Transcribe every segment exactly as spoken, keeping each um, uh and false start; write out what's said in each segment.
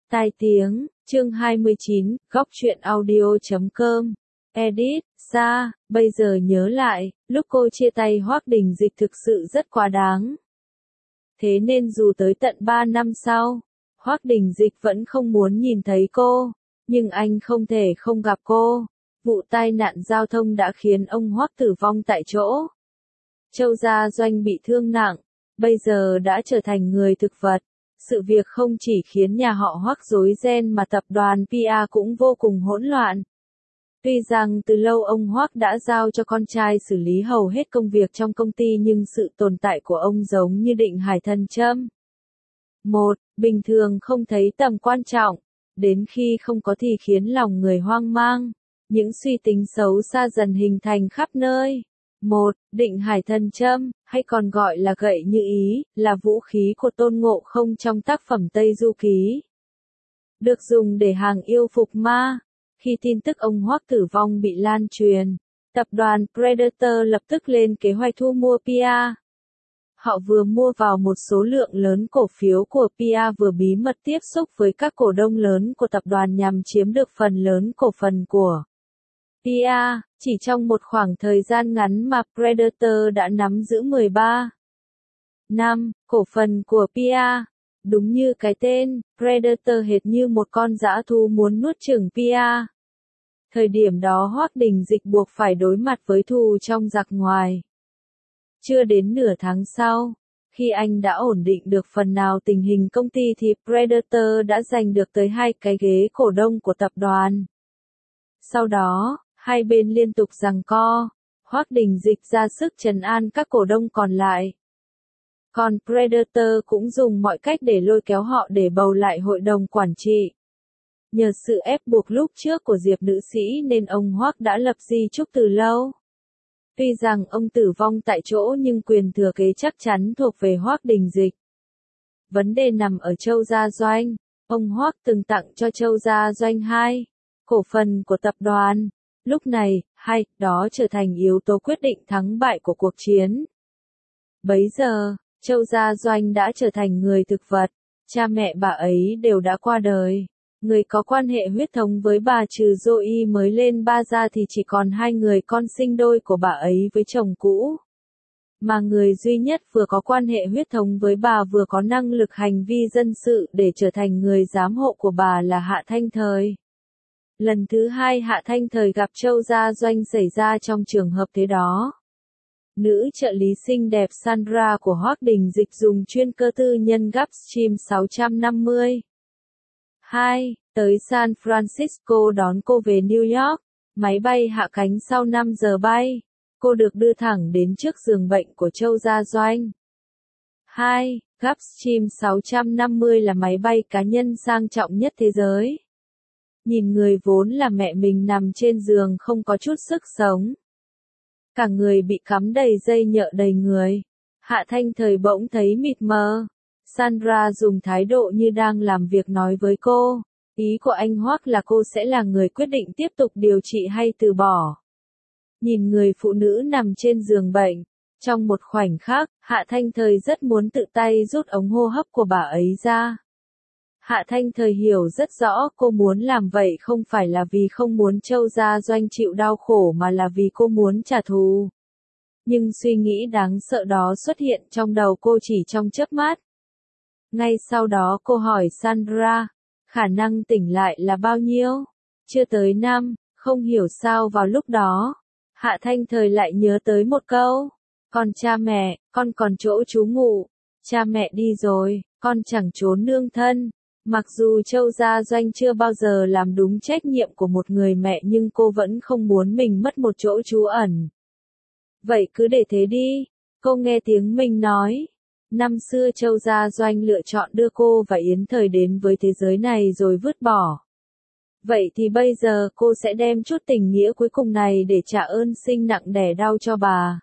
Tai tiếng, chương hai mươi chín, góc truyện audio chấm com. Edit, ra, bây giờ nhớ lại, lúc cô chia tay Hoắc Đình Dịch thực sự rất quá đáng. Thế nên dù tới tận ba năm sau, Hoắc Đình Dịch vẫn không muốn nhìn thấy cô, nhưng anh không thể không gặp cô. Vụ tai nạn giao thông đã khiến ông Hoắc tử vong tại chỗ. Châu Gia Doanh bị thương nặng, bây giờ đã trở thành người thực vật. Sự việc không chỉ khiến nhà họ Hoắc rối ren mà tập đoàn pê e cũng vô cùng hỗn loạn. Tuy rằng từ lâu ông Hoắc đã giao cho con trai xử lý hầu hết công việc trong công ty nhưng sự tồn tại của ông giống như định hải thần châm. Một, bình thường không thấy tầm quan trọng, đến khi không có thì khiến lòng người hoang mang, những suy tính xấu xa dần hình thành khắp nơi. Một, định hải thần châm, hay còn gọi là gậy như ý, là vũ khí của Tôn Ngộ Không trong tác phẩm Tây Du Ký. Được dùng để hàng yêu phục ma. Khi tin tức ông Hoắc tử vong bị lan truyền, tập đoàn Predator lập tức lên kế hoạch thu mua pê e. Họ vừa mua vào một số lượng lớn cổ phiếu của pê e vừa bí mật tiếp xúc với các cổ đông lớn của tập đoàn nhằm chiếm được phần lớn cổ phần của pê e. Chỉ trong một khoảng thời gian ngắn mà Predator đã nắm giữ mười ba năm cổ phần của pê e. Đúng như cái tên, Predator hệt như một con dã thú muốn nuốt chửng pê e. Thời điểm đó Hoắc Đình Dịch buộc phải đối mặt với thù trong giặc ngoài. Chưa đến nửa tháng sau, khi anh đã ổn định được phần nào tình hình công ty thì Predator đã giành được tới hai cái ghế cổ đông của tập đoàn. Sau đó, hai bên liên tục giằng co, Hoắc Đình Dịch ra sức trấn an các cổ đông còn lại. Còn Predator cũng dùng mọi cách để lôi kéo họ để bầu lại hội đồng quản trị. Nhờ sự ép buộc lúc trước của Diệp nữ sĩ nên ông Hoắc đã lập di chúc từ lâu. Tuy rằng ông tử vong tại chỗ nhưng quyền thừa kế chắc chắn thuộc về Hoắc Đình Dịch. Vấn đề nằm ở Châu Gia Doanh. Ông Hoắc từng tặng cho Châu Gia Doanh hai cổ phần của tập đoàn. Lúc này, hai đó trở thành yếu tố quyết định thắng bại của cuộc chiến. Bấy giờ, Châu Gia Doanh đã trở thành người thực vật, cha mẹ bà ấy đều đã qua đời. Người có quan hệ huyết thống với bà trừ Zoe mới lên ba ra thì chỉ còn hai người con sinh đôi của bà ấy với chồng cũ. Mà người duy nhất vừa có quan hệ huyết thống với bà vừa có năng lực hành vi dân sự để trở thành người giám hộ của bà là Hạ Thanh Thời. Lần thứ hai Hạ Thanh Thời gặp Châu Gia Doanh xảy ra trong trường hợp thế đó. Nữ trợ lý xinh đẹp Sandra của Hoắc Đình Dịch dùng chuyên cơ tư nhân Gulfstream sáu trăm năm mươi. hai. Tới San Francisco đón cô về New York. Máy bay hạ cánh sau năm giờ bay. Cô được đưa thẳng đến trước giường bệnh của Châu Gia Doanh. hai. Gulfstream sáu trăm năm mươi là máy bay cá nhân sang trọng nhất thế giới. Nhìn người vốn là mẹ mình nằm trên giường không có chút sức sống. Cả người bị cắm đầy dây nhợ đầy người. Hạ Thanh Thời bỗng thấy mịt mờ. Sandra dùng thái độ như đang làm việc nói với cô. Ý của anh Hoắc là cô sẽ là người quyết định tiếp tục điều trị hay từ bỏ. Nhìn người phụ nữ nằm trên giường bệnh. Trong một khoảnh khắc, Hạ Thanh Thời rất muốn tự tay rút ống hô hấp của bà ấy ra. Hạ Thanh Thời hiểu rất rõ cô muốn làm vậy không phải là vì không muốn Châu Gia Doanh chịu đau khổ mà là vì cô muốn trả thù. Nhưng suy nghĩ đáng sợ đó xuất hiện trong đầu cô chỉ trong chớp mắt. Ngay sau đó cô hỏi Sandra, khả năng tỉnh lại là bao nhiêu? Chưa tới năm, không hiểu sao vào lúc đó. Hạ Thanh Thời lại nhớ tới một câu. Còn cha mẹ, con còn chỗ trú ngụ. Cha mẹ đi rồi, con chẳng trốn nương thân. Mặc dù Châu Gia Doanh chưa bao giờ làm đúng trách nhiệm của một người mẹ nhưng cô vẫn không muốn mình mất một chỗ trú ẩn. Vậy cứ để thế đi, cô nghe tiếng mình nói. Năm xưa Châu Gia Doanh lựa chọn đưa cô và Yến Thời đến với thế giới này rồi vứt bỏ. Vậy thì bây giờ cô sẽ đem chút tình nghĩa cuối cùng này để trả ơn sinh nặng đẻ đau cho bà.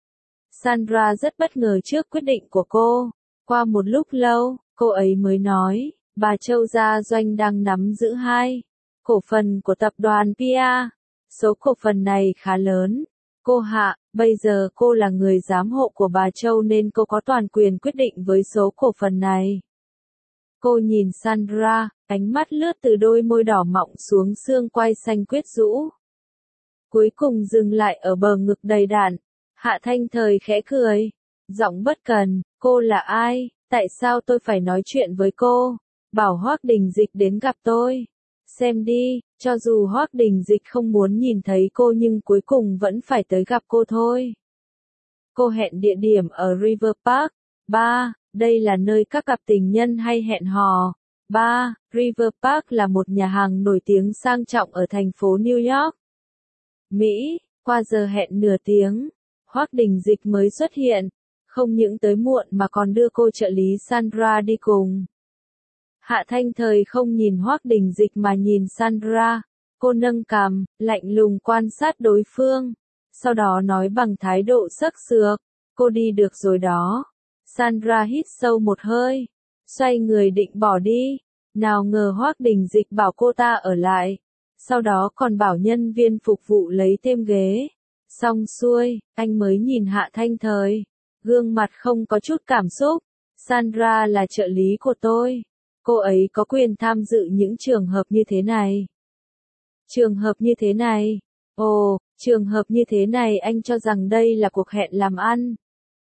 Sandra rất bất ngờ trước quyết định của cô. Qua một lúc lâu, cô ấy mới nói. Bà Châu Gia Doanh đang nắm giữ hai cổ phần của tập đoàn pê e. Số cổ phần này khá lớn. Cô Hạ, bây giờ cô là người giám hộ của bà Châu nên cô có toàn quyền quyết định với số cổ phần này. Cô nhìn Sandra, ánh mắt lướt từ đôi môi đỏ mọng xuống xương quai xanh quyết rũ. Cuối cùng dừng lại ở bờ ngực đầy đặn. Hạ Thanh Thời khẽ cười. Giọng bất cần, cô là ai, tại sao tôi phải nói chuyện với cô? Bảo Hoắc Đình Dịch đến gặp tôi. Xem đi, cho dù Hoắc Đình Dịch không muốn nhìn thấy cô nhưng cuối cùng vẫn phải tới gặp cô thôi. Cô hẹn địa điểm ở River Park. ba. Đây là nơi các cặp tình nhân hay hẹn hò. ba. River Park là một nhà hàng nổi tiếng sang trọng ở thành phố New York, Mỹ. Qua giờ hẹn nửa tiếng, Hoắc Đình Dịch mới xuất hiện. Không những tới muộn mà còn đưa cô trợ lý Sandra đi cùng. Hạ Thanh Thời không nhìn Hoắc Đình Dịch mà nhìn Sandra. Cô nâng cằm, lạnh lùng quan sát đối phương. Sau đó nói bằng thái độ sắc sược. Cô đi được rồi đó. Sandra hít sâu một hơi. Xoay người định bỏ đi. Nào ngờ Hoắc Đình Dịch bảo cô ta ở lại. Sau đó còn bảo nhân viên phục vụ lấy thêm ghế. Xong xuôi, anh mới nhìn Hạ Thanh Thời. Gương mặt không có chút cảm xúc. Sandra là trợ lý của tôi. Cô ấy có quyền tham dự những trường hợp như thế này. Trường hợp như thế này? Ồ, trường hợp như thế này anh cho rằng đây là cuộc hẹn làm ăn.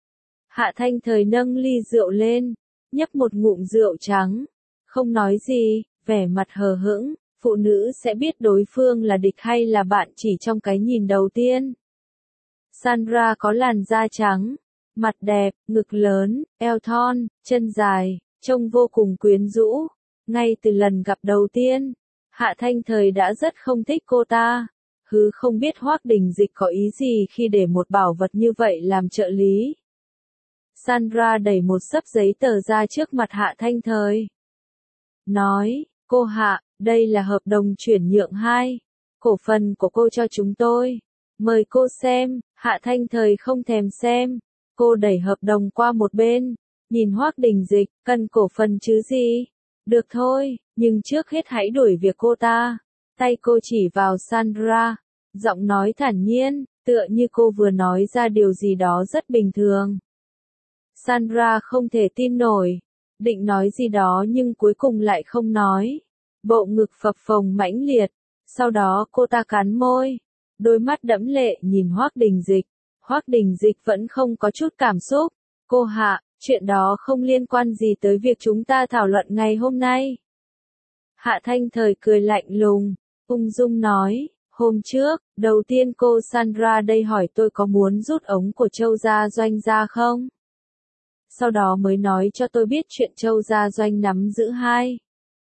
Hạ Thanh Thời nâng ly rượu lên, nhấp một ngụm rượu trắng. Không nói gì, vẻ mặt hờ hững, phụ nữ sẽ biết đối phương là địch hay là bạn chỉ trong cái nhìn đầu tiên. Sandra có làn da trắng, mặt đẹp, ngực lớn, eo thon, chân dài, trông vô cùng quyến rũ. Ngay từ lần gặp đầu tiên, Hạ Thanh Thời đã rất không thích cô ta. Hứ không biết Hoắc Đình Dịch có ý gì khi để một bảo vật như vậy làm trợ lý. Sandra đẩy một xấp giấy tờ ra trước mặt Hạ Thanh Thời. Nói, cô Hạ, đây là hợp đồng chuyển nhượng hai. Cổ phần của cô cho chúng tôi. Mời cô xem. Hạ Thanh Thời không thèm xem. Cô đẩy hợp đồng qua một bên. Nhìn Hoắc Đình Dịch, cần cổ phần chứ gì? Được thôi, nhưng trước hết hãy đuổi việc cô ta. Tay cô chỉ vào Sandra. Giọng nói thản nhiên, tựa như cô vừa nói ra điều gì đó rất bình thường. Sandra không thể tin nổi. Định nói gì đó nhưng cuối cùng lại không nói. Bộ ngực phập phồng mãnh liệt. Sau đó cô ta cắn môi. Đôi mắt đẫm lệ nhìn Hoắc Đình Dịch. Hoắc Đình Dịch vẫn không có chút cảm xúc. Cô Hạ, chuyện đó không liên quan gì tới việc chúng ta thảo luận ngày hôm nay. Hạ Thanh Thời cười lạnh lùng, ung dung nói, hôm trước, đầu tiên cô Sandra đây hỏi tôi có muốn rút ống của Châu Gia Doanh ra không? Sau đó mới nói cho tôi biết chuyện Châu Gia Doanh nắm giữ hai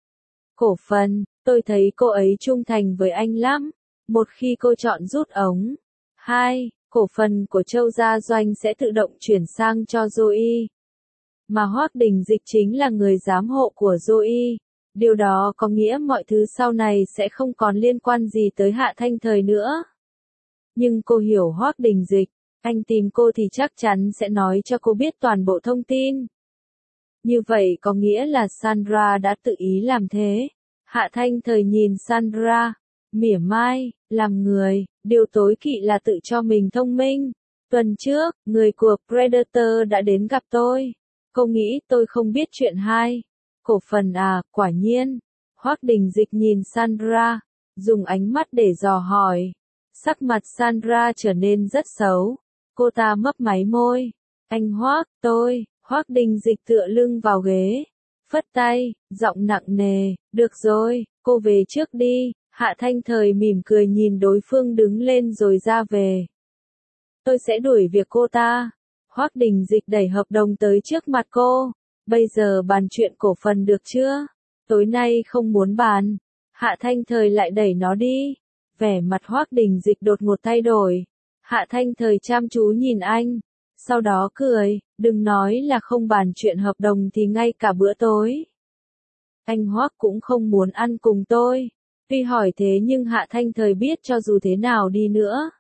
cổ phần, tôi thấy cô ấy trung thành với anh lắm. Một khi cô chọn rút ống, hai cổ phần của Châu Gia Doanh sẽ tự động chuyển sang cho Zoe. Mà Hoắc Đình Dịch chính là người giám hộ của Zoe. Điều đó có nghĩa mọi thứ sau này sẽ không còn liên quan gì tới Hạ Thanh Thời nữa. Nhưng cô hiểu Hoắc Đình Dịch, anh tìm cô thì chắc chắn sẽ nói cho cô biết toàn bộ thông tin. Như vậy có nghĩa là Sandra đã tự ý làm thế. Hạ Thanh Thời nhìn Sandra, mỉa mai, làm người, điều tối kỵ là tự cho mình thông minh. Tuần trước, người của Predator đã đến gặp tôi. Cô nghĩ tôi không biết chuyện hai cổ phần à, quả nhiên. Hoắc Đình Dịch nhìn Sandra, dùng ánh mắt để dò hỏi. Sắc mặt Sandra trở nên rất xấu. Cô ta mấp máy môi. Anh Hoắc, tôi, Hoắc Đình Dịch tựa lưng vào ghế. Phất tay, giọng nặng nề, được rồi, cô về trước đi. Hạ Thanh Thời mỉm cười nhìn đối phương đứng lên rồi ra về. Tôi sẽ đuổi việc cô ta. Hoắc Đình Dịch đẩy hợp đồng tới trước mặt cô. Bây giờ bàn chuyện cổ phần được chưa? Tối nay không muốn bàn. Hạ Thanh Thời lại đẩy nó đi. Vẻ mặt Hoắc Đình Dịch đột ngột thay đổi. Hạ Thanh Thời chăm chú nhìn anh. Sau đó cười, đừng nói là không bàn chuyện hợp đồng thì ngay cả bữa tối. Anh Hoắc cũng không muốn ăn cùng tôi. Tuy hỏi thế nhưng Hạ Thanh Thời biết cho dù thế nào đi nữa,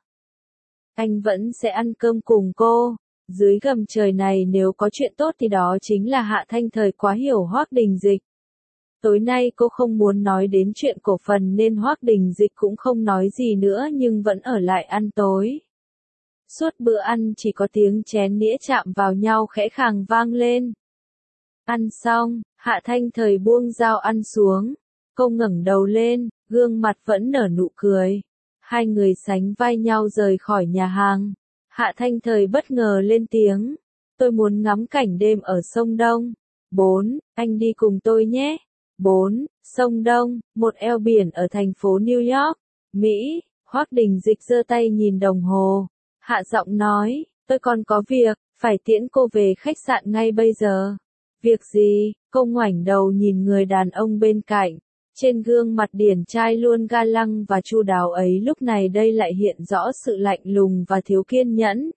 anh vẫn sẽ ăn cơm cùng cô. Dưới gầm trời này nếu có chuyện tốt thì đó chính là Hạ Thanh Thời quá hiểu Hoắc Đình Dịch. Tối nay cô không muốn nói đến chuyện cổ phần nên Hoắc Đình Dịch cũng không nói gì nữa nhưng vẫn ở lại ăn tối. Suốt bữa ăn chỉ có tiếng chén nĩa chạm vào nhau khẽ khàng vang lên. Ăn xong, Hạ Thanh Thời buông dao ăn xuống. Cô ngẩng đầu lên, gương mặt vẫn nở nụ cười. Hai người sánh vai nhau rời khỏi nhà hàng. Hạ Thanh Thời bất ngờ lên tiếng. Tôi muốn ngắm cảnh đêm ở sông Đông. Bốn, anh đi cùng tôi nhé. Bốn, sông Đông, một eo biển ở thành phố New York, Mỹ. Hoắc Đình Dịch giơ tay nhìn đồng hồ. Hạ giọng nói, tôi còn có việc, phải tiễn cô về khách sạn ngay bây giờ. Việc gì? Cô ngoảnh đầu nhìn người đàn ông bên cạnh. Trên gương mặt điển trai luôn ga lăng và chu đáo ấy lúc này đây lại hiện rõ sự lạnh lùng và thiếu kiên nhẫn.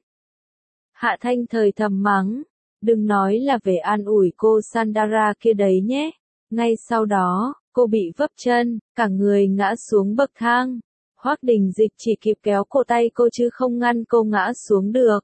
Hạ Thanh Thời thầm mắng, đừng nói là về an ủi cô Sandra kia đấy nhé. Ngay sau đó, cô bị vấp chân, cả người ngã xuống bậc thang. Hoắc Đình Dịch chỉ kịp kéo cổ tay cô chứ không ngăn cô ngã xuống được.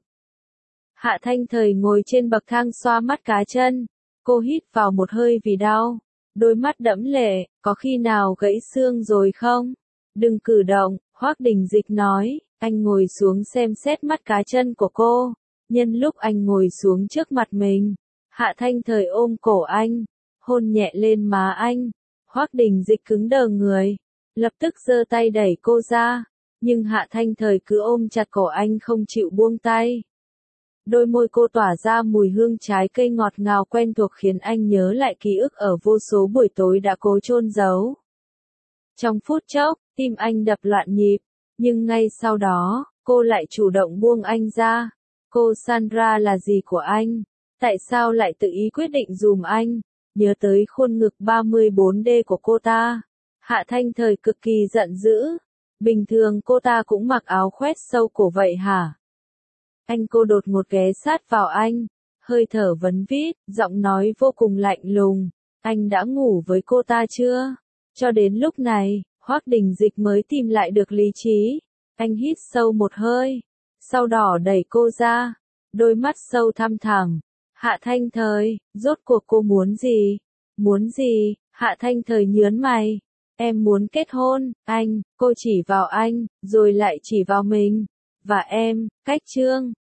Hạ Thanh Thời ngồi trên bậc thang xoa mắt cá chân. Cô hít vào một hơi vì đau. Đôi mắt đẫm lệ, có khi nào gãy xương rồi không? Đừng cử động, Hoắc Đình Dịch nói. Anh ngồi xuống xem xét mắt cá chân của cô. Nhân lúc anh ngồi xuống trước mặt mình, Hạ Thanh Thời ôm cổ anh, hôn nhẹ lên má anh. Hoắc Đình Dịch cứng đờ người, lập tức giơ tay đẩy cô ra, nhưng Hạ Thanh Thời cứ ôm chặt cổ anh không chịu buông tay. Đôi môi cô tỏa ra mùi hương trái cây ngọt ngào quen thuộc khiến anh nhớ lại ký ức ở vô số buổi tối đã cố chôn giấu. Trong phút chốc, tim anh đập loạn nhịp, nhưng ngay sau đó, cô lại chủ động buông anh ra. Cô Sandra là gì của anh? Tại sao lại tự ý quyết định dùm anh? Nhớ tới khuôn ngực ba mươi bốn D của cô ta. Hạ Thanh Thời cực kỳ giận dữ. Bình thường cô ta cũng mặc áo khoét sâu cổ vậy hả? Anh cô đột ngột ghé sát vào anh. Hơi thở vấn vít, giọng nói vô cùng lạnh lùng. Anh đã ngủ với cô ta chưa? Cho đến lúc này, Hoắc Đình Dịch mới tìm lại được lý trí. Anh hít sâu một hơi. Sau đó đẩy cô ra, đôi mắt sâu thăm thẳm. Hạ Thanh Thời, rốt cuộc cô muốn gì? Muốn gì? Hạ Thanh Thời nhớn mày. Em muốn kết hôn, anh, cô chỉ vào anh, rồi lại chỉ vào mình. Và em, cách trương.